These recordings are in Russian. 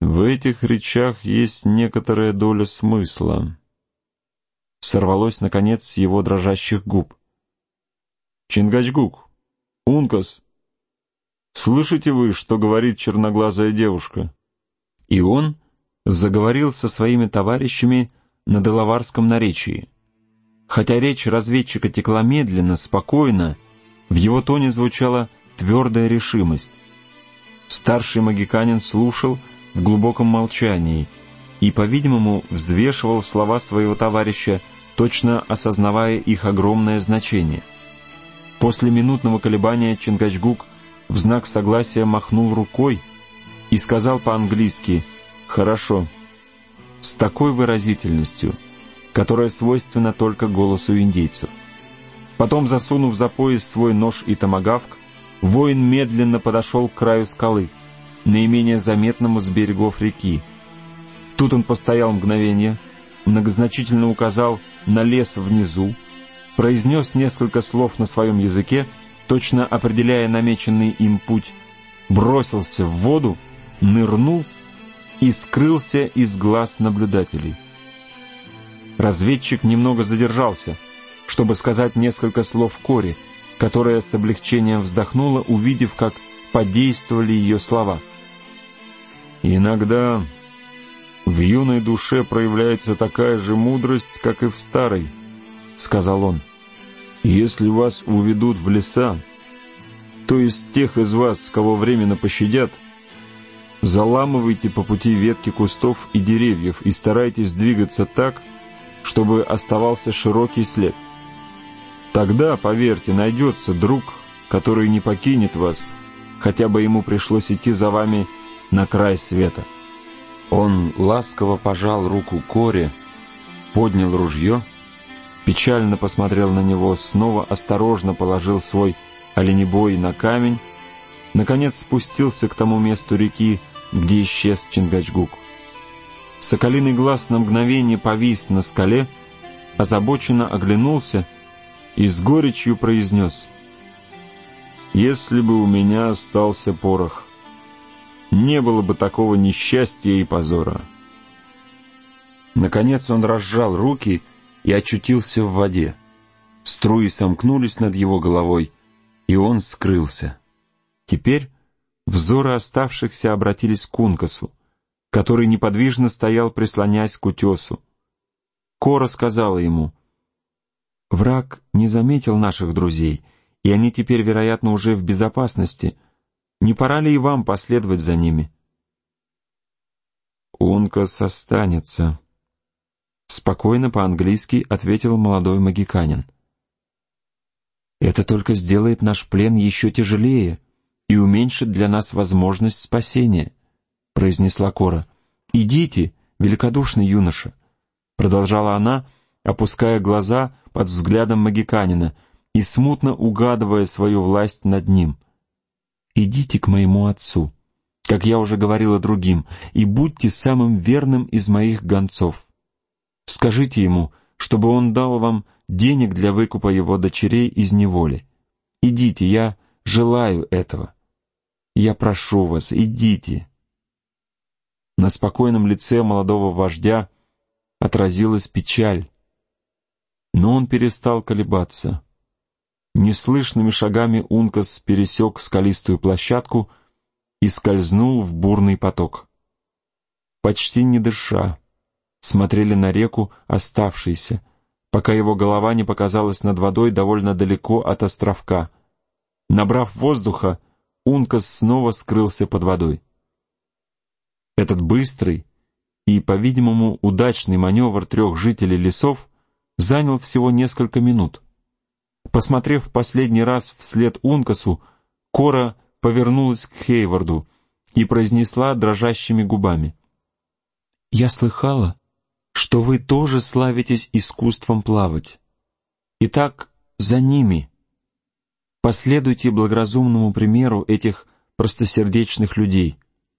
В этих речах есть некоторая доля смысла. Сорвалось, наконец, с его дрожащих губ. Чингачгук, Ункас, слышите вы, что говорит черноглазая девушка? И он заговорил со своими товарищами на делаварском наречии. Хотя речь разведчика текла медленно, спокойно, в его тоне звучала твердая решимость. Старший магиканин слушал в глубоком молчании и, по-видимому, взвешивал слова своего товарища, точно осознавая их огромное значение. После минутного колебания Чингачгук в знак согласия махнул рукой и сказал по-английски «Хорошо», с такой выразительностью, которая свойственна только голосу индейцев. Потом, засунув за пояс свой нож и томагавк, воин медленно подошел к краю скалы, наименее заметному с берегов реки. Тут он постоял мгновение, многозначительно указал на лес внизу, произнес несколько слов на своем языке, точно определяя намеченный им путь, бросился в воду, нырнул и скрылся из глаз наблюдателей. Разведчик немного задержался, чтобы сказать несколько слов Коре, которая с облегчением вздохнула, увидев, как подействовали ее слова. «Иногда в юной душе проявляется такая же мудрость, как и в старой», — сказал он. «Если вас уведут в леса, то из тех из вас, кого временно пощадят, заламывайте по пути ветки кустов и деревьев и старайтесь двигаться так, чтобы оставался широкий след. Тогда, поверьте, найдется друг, который не покинет вас, хотя бы ему пришлось идти за вами на край света». Он ласково пожал руку Коре, поднял ружье, печально посмотрел на него, снова осторожно положил свой оленебой на камень, наконец спустился к тому месту реки, где исчез Чингачгук. Соколиный глаз на мгновение повис на скале, озабоченно оглянулся и с горечью произнес: «Если бы у меня остался порох, не было бы такого несчастья и позора». Наконец он разжал руки и очутился в воде. Струи сомкнулись над его головой, и он скрылся. Теперь взоры оставшихся обратились к Ункасу, который неподвижно стоял, прислонясь к утесу. Кора сказала ему: «Враг не заметил наших друзей, и они теперь, вероятно, уже в безопасности. Не пора ли и вам последовать за ними?» «Ункас останется», — спокойно по-английски ответил молодой магиканин. «Это только сделает наш плен еще тяжелее и уменьшит для нас возможность спасения», — произнесла Кора. «Идите, великодушный юноша», — продолжала она, опуская глаза под взглядом магиканина и смутно угадывая свою власть над ним. «Идите к моему отцу, как я уже говорила другим, и будьте самым верным из моих гонцов. Скажите ему, чтобы он дал вам денег для выкупа его дочерей из неволи. Идите, я желаю этого. Я прошу вас, идите». На спокойном лице молодого вождя отразилась печаль, но он перестал колебаться. Неслышными шагами Ункас пересек скалистую площадку и скользнул в бурный поток. Почти не дыша, смотрели на реку оставшиеся, пока его голова не показалась над водой довольно далеко от островка. Набрав воздуха, Ункас снова скрылся под водой. Этот быстрый и, по-видимому, удачный маневр 3 жителей лесов занял всего несколько минут. Посмотрев в последний раз вслед Ункасу, Кора повернулась к Хейварду и произнесла дрожащими губами: «Я слыхала, что вы тоже славитесь искусством плавать. Итак, за ними. Последуйте благоразумному примеру этих простосердечных людей».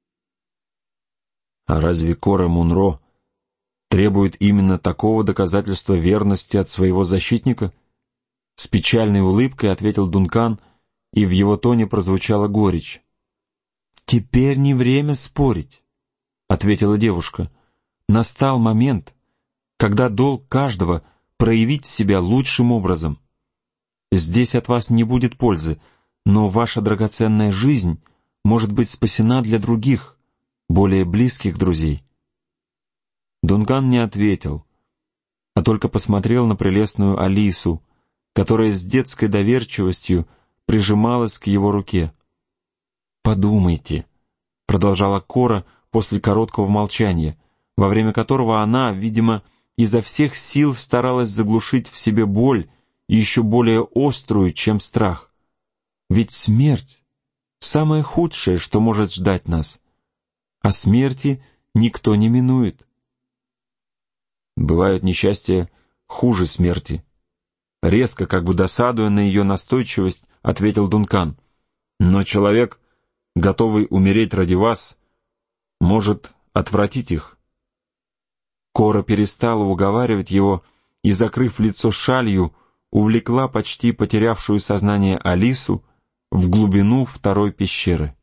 А разве Кора Мунро требует именно такого доказательства верности от своего защитника? С печальной улыбкой ответил Дункан, и в его тоне прозвучала горечь. «Теперь не время спорить. ответила девушка. «Настал момент, когда долг каждого проявить себя лучшим образом. Здесь от вас не будет пользы, но ваша драгоценная жизнь может быть спасена для других, более близких друзей». Дункан не ответил, а только посмотрел на прелестную Алису, которая с детской доверчивостью прижималась к его руке. «Подумайте», — продолжала Кора после короткого молчания, во время которого она, видимо, изо всех сил старалась заглушить в себе боль, еще более острую, чем страх. «Ведь смерть — самое худшее, что может ждать нас, а смерти никто не минует». «Бывают несчастья хуже смерти», — резко, как бы досадуя на ее настойчивость, ответил Дункан. «Но человек, готовый умереть ради вас, может отвратить их». Кора перестала уговаривать его и, закрыв лицо шалью, увлекла почти потерявшую сознание Алису в глубину второй пещеры.